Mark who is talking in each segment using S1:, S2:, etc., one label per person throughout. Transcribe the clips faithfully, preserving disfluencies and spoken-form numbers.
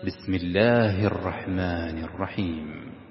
S1: بسم الله الرحمن الرحيم.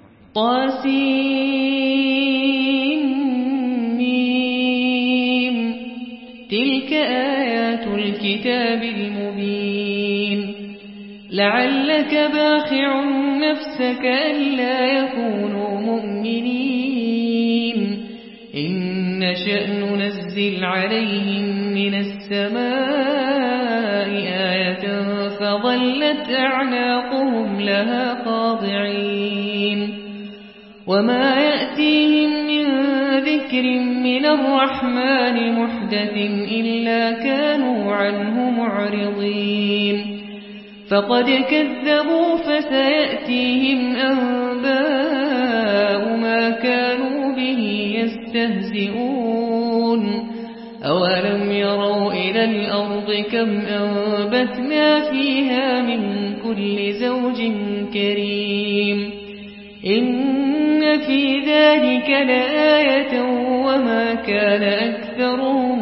S2: طاسيم تلك آيات الكتاب المبين لعلك باخع نفسك ألا يكونوا مؤمنين إن نشأ ننزل عليهم من السماء آية فظلت أعناقهم لها خاضعين وما يأتيهم من ذكر من الرحمن محدث إلا كانوا عنه معرضين فقد كذبوا فسيأتيهم أنباء ما كانوا به يستهزئون أولم يروا إلى الأرض كم أنبتنا فيها من كل زوج كريم إن في ذلك لآية وما كان أكثرهم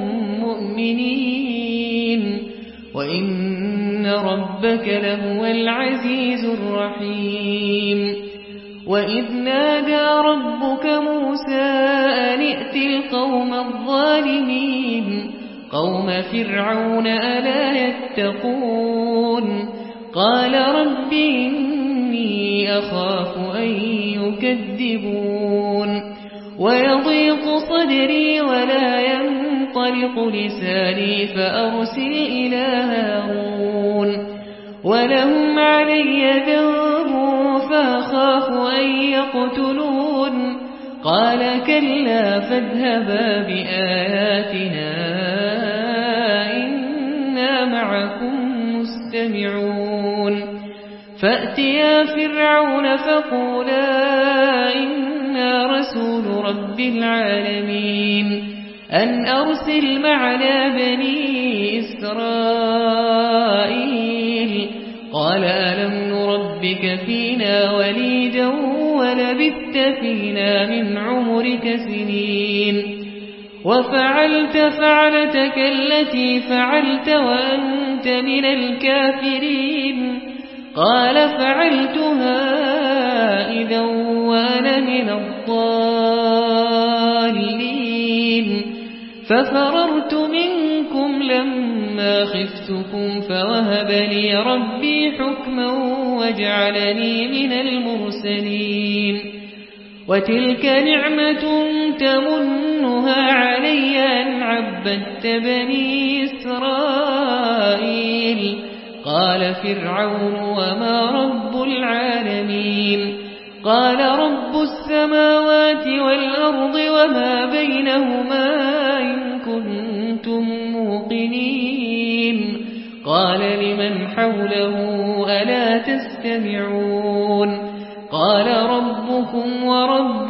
S2: مؤمنين وإن ربك لهو العزيز الرحيم وإذ نادى ربك موسى أن ائت القوم الظالمين قوم فرعون ألا يتقون قال رب إني أخاف أن يكذبون ويضيق صدري ولا ينطلق لساني فأرسل إلى هارون ولهم علي ذنب فأخاف أن يقتلون قال كلا فاذهبا بآياتنا إنا معكم مستمعون فأتيا فرعون فقولا إنا رسول رب العالمين أن أرسل معنا بني إسرائيل قال ألم نربك فينا وليدا ولبثت فينا من عمرك سنين وفعلت فعلتك التي فعلت وأنت من الكافرين قال فعلتها إذا وأنا من الضالين ففررت منكم لما خفتكم فوهب لي ربي حكما وجعلني من المرسلين وتلك نعمة تمنها علي أن عبدت بني إسرائيل قال فرعون وما رب العالمين قال رب السماوات والأرض وما بينهما إن كنتم موقنين قال لمن حوله ألا تستمعون قال ربكم ورب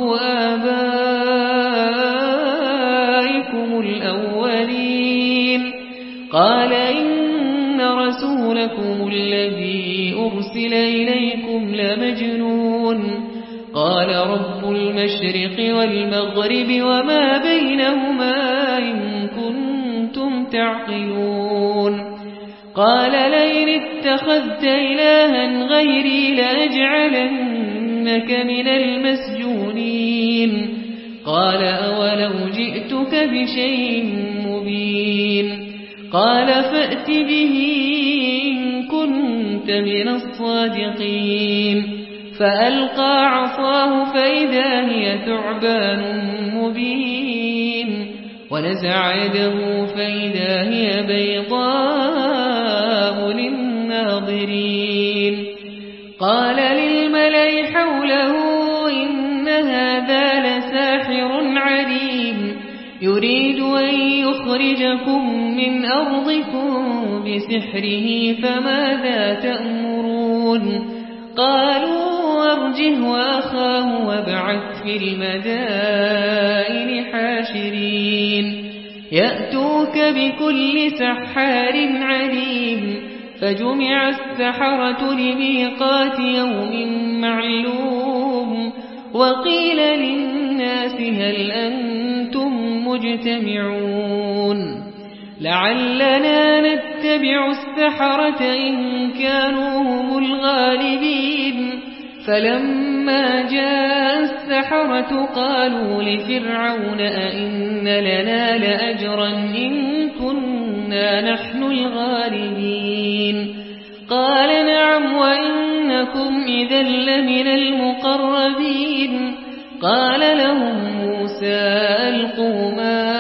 S2: آبائكم الأولين قال إن رسولكم الذي أرسل إليكم لمجنون قال رب المشرق والمغرب وما بينهما إن كنتم تعقلون قال لئن اتخذت إلها غيري لأجعلنك من المسجونين قال أولو جئتك بشيء مبين قال فأت به إن كنت من الصادقين فألقى عصاه فإذا هي ثعبان مبين ونزع يده فإذا هي بيضاء للناظرين قال للملأ حوله إن هذا لساحر عليم يريد أن يخرجكم من أرضكم بسحره فماذا تأمرون قالوا أرجه وأخاه وابعث في المدائن حاشرين يأتوك بكل سحار عليم فجمع السحرة لميقات يوم معلوم وقيل للناس هل أنتم مجتمعون لعلنا نتبع السحرة إن كانوا هم الغالبين فلما جاء السحرة قالوا لفرعون أئن لنا لأجرا إن كنا نحن الغالبين قال نعم وإنكم إذا لمن المقربين قال لهم موسى ألقوا ما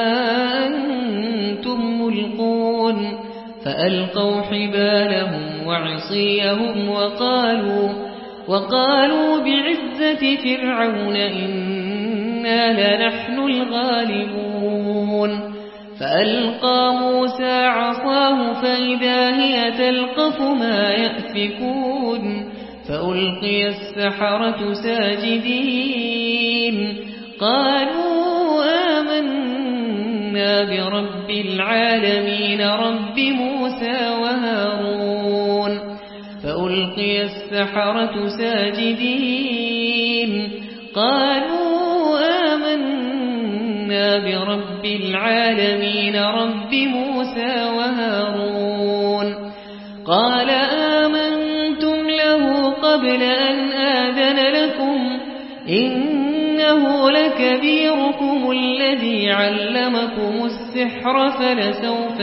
S2: أنتم ملقون فألقوا حبالهم وعصيهم وقالوا وقالوا بعزة فرعون إنا لنحن الغالبون فألقى موسى عصاه فإذا هي تلقف ما يأفكون فألقي السحرة ساجدين قالوا آمنا برب العالمين رب موسى وهارون فألقي السحرة ساجدين قالوا آمنا برب العالمين رب موسى وهارون قال آمنتم له قبل أن آذن لكم إنه لكبيركم الذي علمكم السحر فلسوف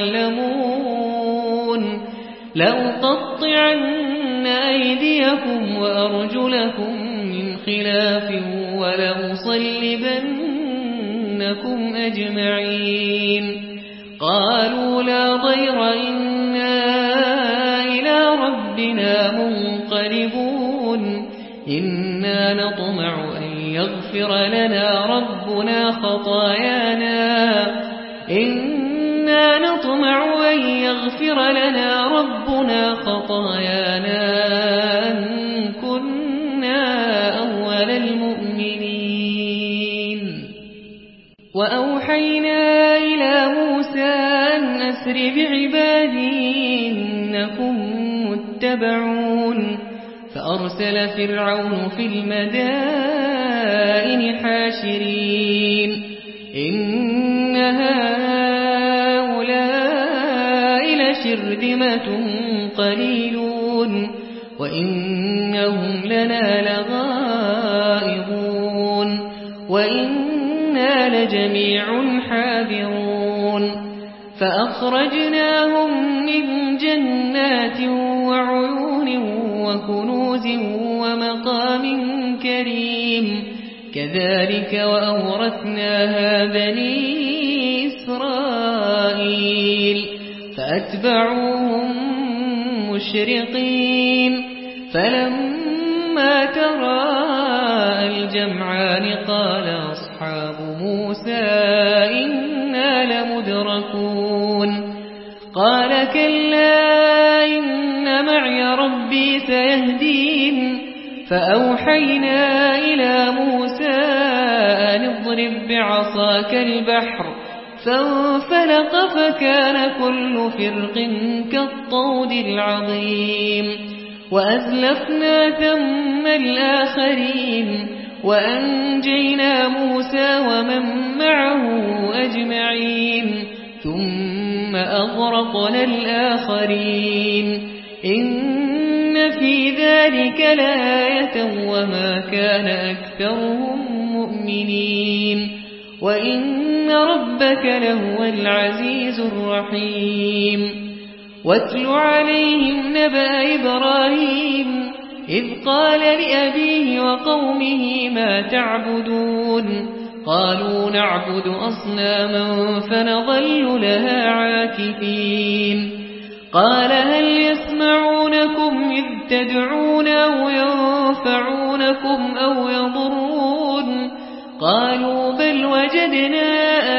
S2: تعلمون لأقطعن أيديكم وأرجلكم من خلاف ولأصلبنكم أجمعين قالوا لا ضير إنا إلى ربنا منقلبون إنا نطمع أن يغفر لنا ربنا خطايانا إنا نطمع أن يغفر لنا ربنا خطايانا أن كنا أول المؤمنين وأوحينا إلى موسى أن أسر بعبادي إنكم متبعون فأرسل فرعون في المدائن حاشرين إن هؤلاء لشرذمة قليلون وإنهم لنا لغائظون وإنا لجميع حاذرون فأخرجناهم من جنات وعيون وكنوز ومقام كريم كذلك وأورثناها بني إسرائيل فأتبعوهم مشرقين فلما تراءى الجمعان قال أصحاب موسى إنا لمدركون قال كلا إن معي ربي سيهدين فأوحينا إلى موسى أن اضرب بعصاك البحر فانفلق فكان كل فرق كالطود العظيم وأزلفنا ثم الآخرين وأنجينا موسى ومن معه أجمعين ثم أغرقنا الآخرين إن في ذلك لآية وما كان أكثرهم مؤمنين وإن ربك لهو العزيز الرحيم واتل عليهم نبأ إبراهيم إذ قال لأبيه وقومه ما تعبدون قالوا نعبد أصناما فنظل لها عاكفين قال هل يسمعونكم إذ تدعون أو ينفعونكم أو يضرون قالوا بل وجدنا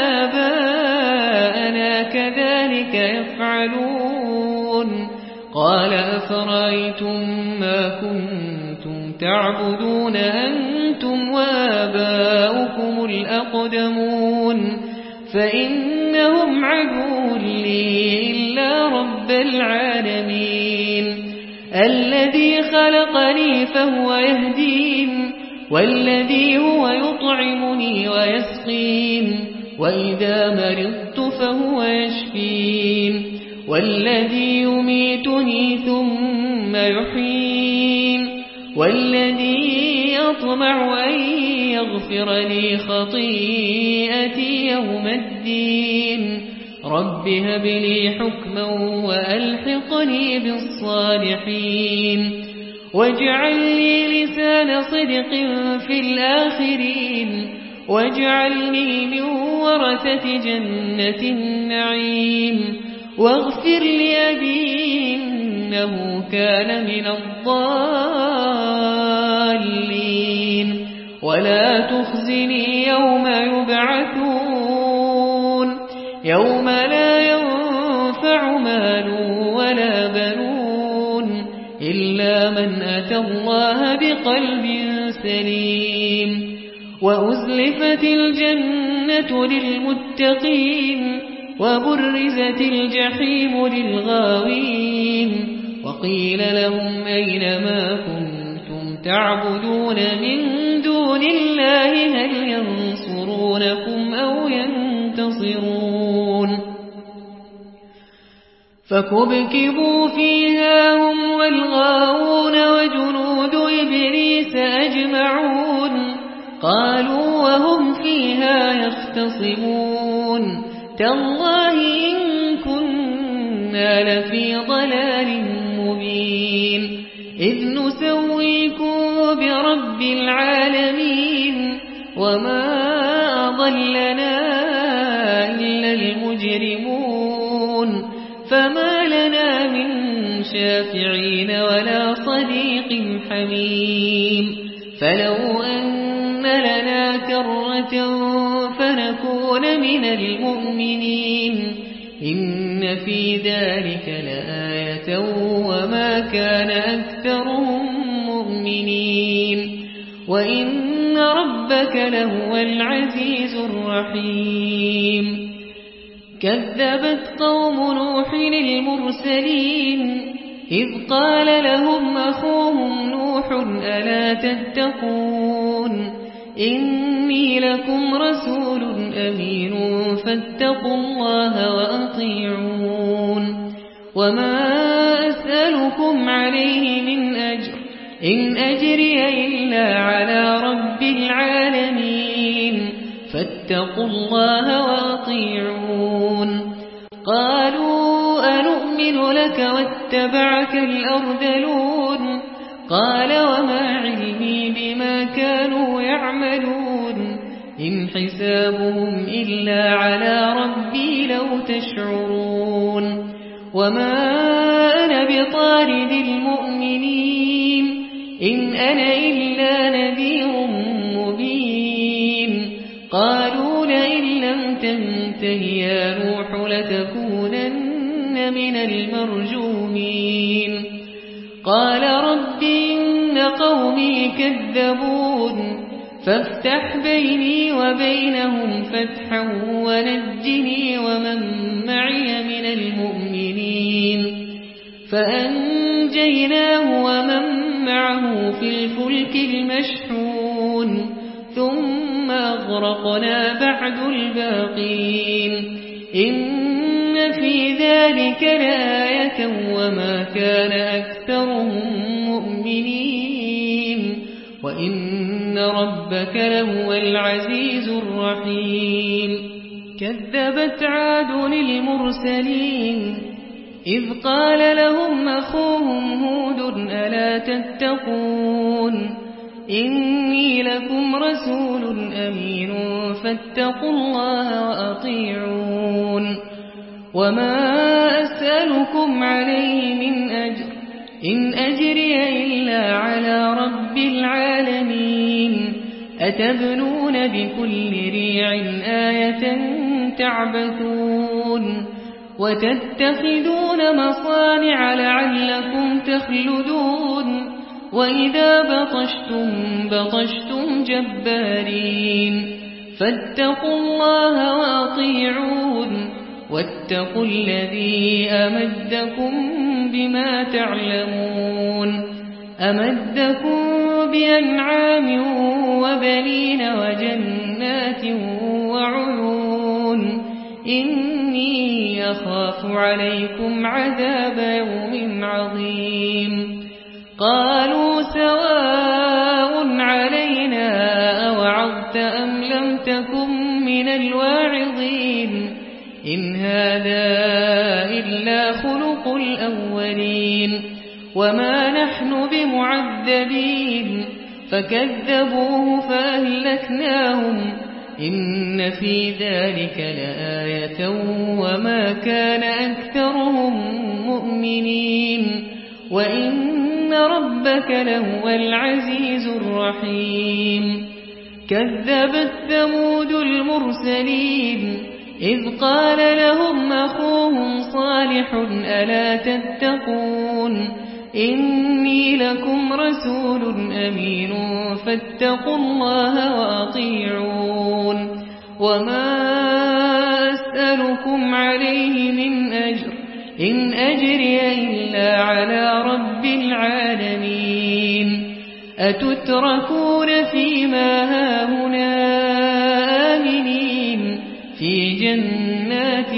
S2: آباءنا كذلك يفعلون قال أفرأيتم ما كنتم تعبدون أنتم وآباؤكم الأقدمون فإنهم عدو لي إلا رب العالمين الذي خلقني فهو يهدين والذي هو يطعمني ويسقين وإذا مرضت فهو يشفين والذي يميتني ثم يحيين والذي يطمع أن يغفر لي خطيئتي يوم الدين رب هب لي حكما وألحقني بالصالحين واجعل لي لسان صدق في الآخرين واجعلني من ورثة جنة النعيم واغفر لأبي إنه كان من الضالين ولا تخزني يوم يبعثون يوم لا ينفع مال ولا بنون إلا من أتى الله بقلب سليم وأزلفت الجنة للمتقين وبرزت الجحيم للغاوين وقيل لهم أين ما كنتم تعبدون من دون الله هل ينصرونكم أو ينتصرون فكبكبوا فيها هم والغاوون وجنود إبليس أجمعون قالوا وهم فيها يختصمون تالله إن كنا لفي ضلال مبين إذ نسويكم برب العالمين وما أضلنا إلا المجرمون فما لنا من شافعين ولا صديق حميم فلو أن لنا كرة فنكون من المؤمنين إن في ذلك لآية وما كان أكثرهم مؤمنين وإن ربك لهو العزيز الرحيم كذبت قوم نوح المرسلين إذ قال لهم أخوهم نوح ألا تتقون إني لكم رسول أمين فاتقوا الله وأطيعون وما أسألكم عليه من أجر إن أجري إلا على رب العالمين فاتقوا الله وأطيعون قالوا أنؤمن لك واتبعك الأرذلون قال وما علمي بما كانوا يعملون إن حسابهم إلا على ربي لو تشعرون وما أنا بطارد المؤمنين إن أنا إلا نذير مبين قالوا لئن لم تنته يا نوح لتكونن من المرجومين قال رب إن قومي كذبون فافتح بيني وبينهم فتحا ونجني ومن معي من المؤمنين فأنجيناه ومن معه في الفلك المشحون ثم أغرقنا بعد الباقين إن في ذلك لآية وما كان أكثرهم مؤمنين وإن ربك لهو العزيز الرحيم كذبت عاد المرسلين إذ قال لهم أخوهم هود ألا تتقون إني لكم رسول أمين فاتقوا الله وأطيعون وما أسألكم عليه من أجر إن أجري إلا على رب العالمين أتبنون بكل ريع آية تعبثون وتتخذون مصانع لعلكم تخلدون وإذا بطشتم بطشتم جبارين فاتقوا الله وأطيعون واتقوا الذي أمدكم بما تعلمون أمدكم بأنعام وبنين وجنات وعيون إني أخاف عليكم عذاب يوم عظيم قالوا سواء علينا أوعظت أم لم تكن من الواعظين إن هذا إلا خلق الأولين وما نحن بمعذبين فكذبوه فأهلكناهم إن في ذلك لآية وما كان أكثرهم مؤمنين وإن ربك لهو العزيز الرحيم كذبت ثمود المرسلين إذ قال لهم أخوهم صالح ألا تتقون إني لكم رسول أمين فاتقوا الله وأطيعون وما أسألكم عليه من أجر إن أجري إلا على رب العالمين أتتركون فيما هاهنا آمنين في جنات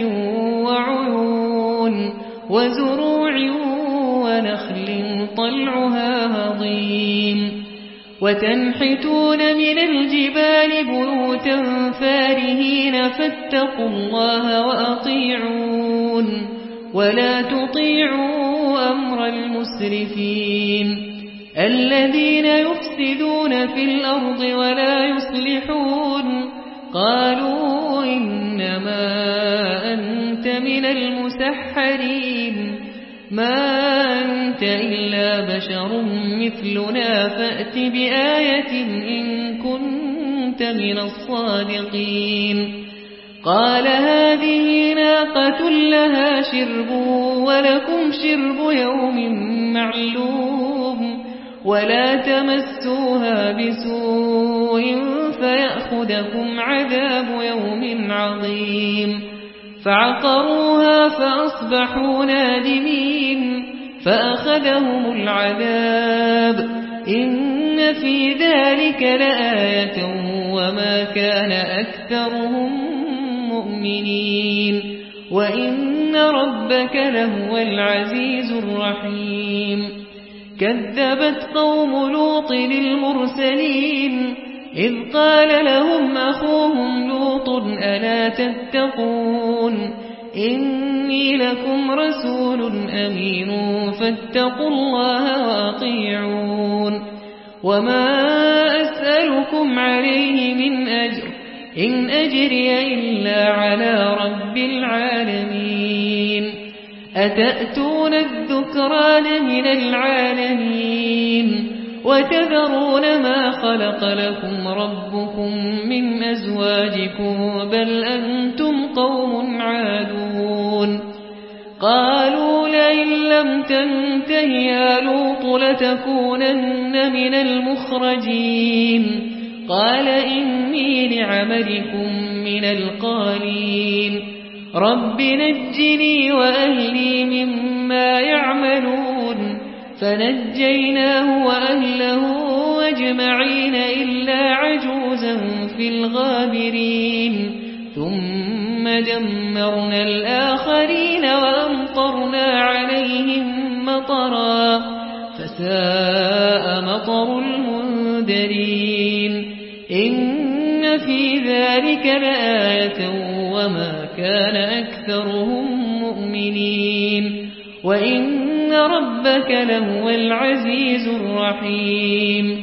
S2: وعيون وزروع ونخل طلعها هضيم وتنحتون من الجبال بيوتا فارهين فاتقوا الله وأطيعون ولا تطيعوا أمر المسرفين الذين يفسدون في الأرض ولا يصلحون قالوا إنما أنت من المسحرين ما أنت إلا بشر مثلنا فأت بآية إن كنت من الصادقين قال هذه ناقة لها شرب ولكم شرب يوم معلوم ولا تمسوها بسوء فيأخذكم عذاب يوم عظيم فعقروها فأصبحوا نادمين فأخذهم العذاب إن في ذلك لآية وما كان أكثرهم مؤمنين وإن ربك لهو العزيز الرحيم كذبت قوم لوط للمرسلين إذ قال لهم أخوهم لوط ألا تتقون إني لكم رسول أمين فاتقوا الله وأطيعون وما أسألكم عليه من أجر إن أجري إلا على رب العالمين أتأتون الذكران من العالمين وتذرون ما خلق لكم ربكم من أزواجكم بل أنتم قوم عادون قالوا لئن لم تنته يا لوط لتكونن من المخرجين قال إني لعملكم من القالين رب نجني وأهلي مما يعملون فنجيناه وأهله أجمعين إلا عجوزا في الغابرين ثم دمرنا الآخرين وأمطرنا عليهم مطرا فساء مطر المنذرين إن في ذلك لآية وما كان أكثرهم مؤمنين وإن ربك لهو العزيز الرحيم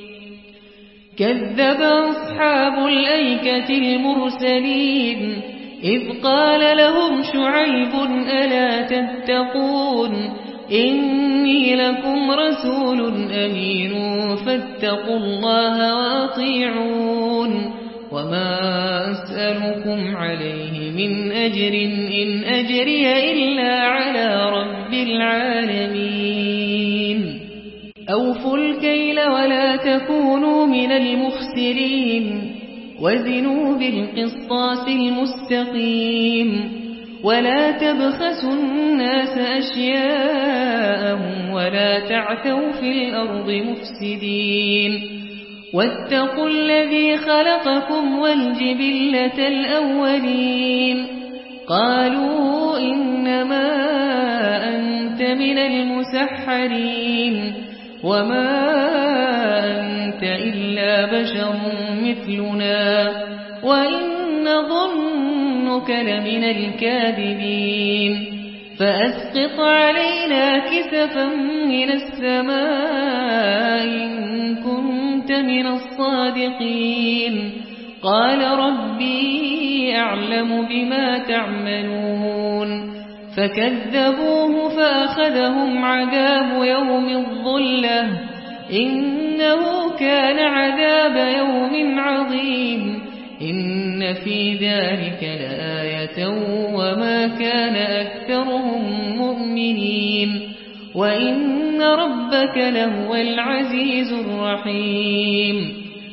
S2: كذب أصحاب الأيكة المرسلين إذ قال لهم شعيب ألا تتقون إني لكم رسول أمين فاتقوا الله وأطيعون وما أسألكم عليه من أجر إن أجري إلا على رب العالمين أوفوا الكيل ولا تكونوا من المخسرين وزنوا بالقسطاس المستقيم ولا تبخسوا الناس أشياءهم ولا تعثوا في الأرض مفسدين واتقوا الذي خلقكم والجبلة الأولين قالوا إنما أنت من المسحرين وما أنت إلا بشر مثلنا وإن ظنك لمن الكاذبين فأسقط علينا كسفا من السماء إن كنت من الصادقين قال ربي أعلم بما تعملون فكذبوه فأخذهم عذاب يوم الظلة إنه كان عذاب يوم عظيم إن في ذلك لآية وما كان أكثرهم مؤمنين وإن ربك لهو العزيز الرحيم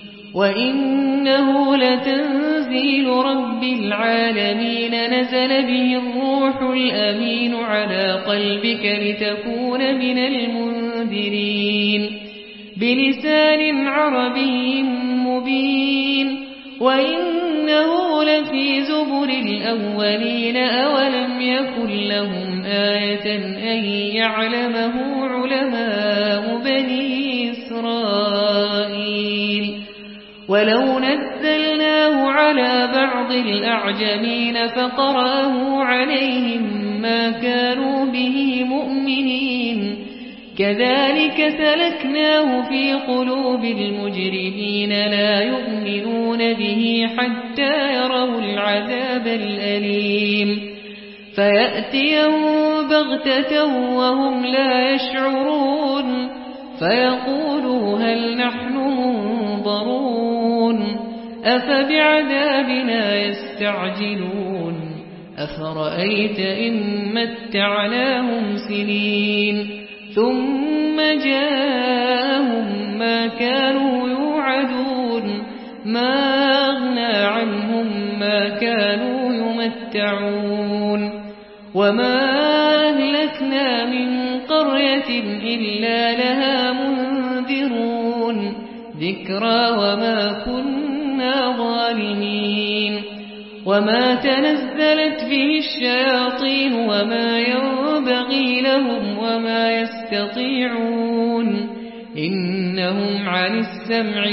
S2: وإنه لتنزيل رب العالمين نزل به الروح الأمين على قلبك لتكون من المنذرين بلسان عربي مبين وإنه لفي زبر الأولين أولم يكن لهم آية أن يعلمه علماء بني إسرائيل ولو نزلناه على بعض الأعجمين فقرأه عليهم ما كانوا به مؤمنين كذلك سلكناه في قلوب المجرمين لا يؤمنون به حتى يروا العذاب الأليم فيأتيهم بغتة وهم لا يشعرون فيقولوا هل نحن منظرون أفبعذابنا يستعجلون أفرأيت إن متعناهم سنين ثم جاءهم ما كانوا يوعدون ما أغنى عنهم ما كانوا يمتعون وما أهلكنا من قرية إلا لها منذرون ذكرى وما كنا ظالمين وما تنزلت به الشياطين وما ينبغي لهم وما يستطيعون إنهم عن السمع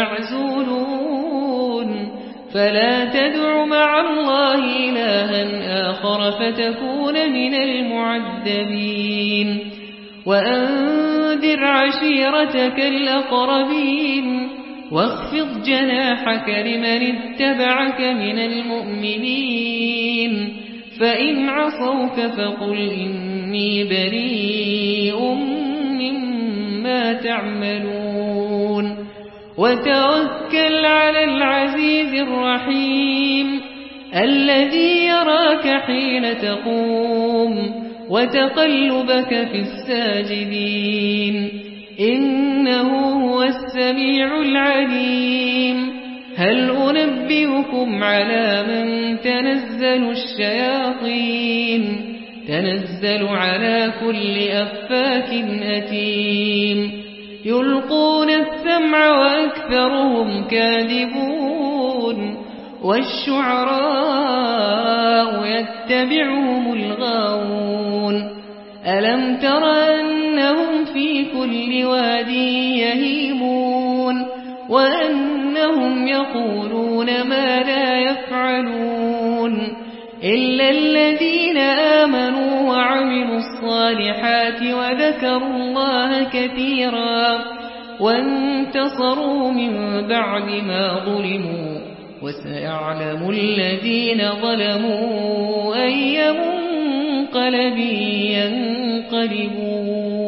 S2: لمعزولون فلا تدع مع الله إلها آخر فتكون من المعذبين وأنذر عشيرتك الأقربين واخفض جناحك لمن اتبعك من المؤمنين فإن عصوك فقل إني بريء مما تعملون وتوكل على العزيز الرحيم الذي يراك حين تقوم وتقلبك في الساجدين إنه هو السميع العليم هل أنبئكم على من تنزل الشياطين تنزل على كل أفاك أثيم يلقون السمع وأكثرهم كاذبون والشعراء يتبعهم الغاوون ألم تر أنهم في كل واد يهيمون وأنهم يقولون ما لا يفعلون إلا الذين آمنوا وعملوا الصالحات وذكروا الله كثيرا وانتصروا من بعد ما ظلموا وسيعلم الذين ظلموا أي منقلب ينقلبون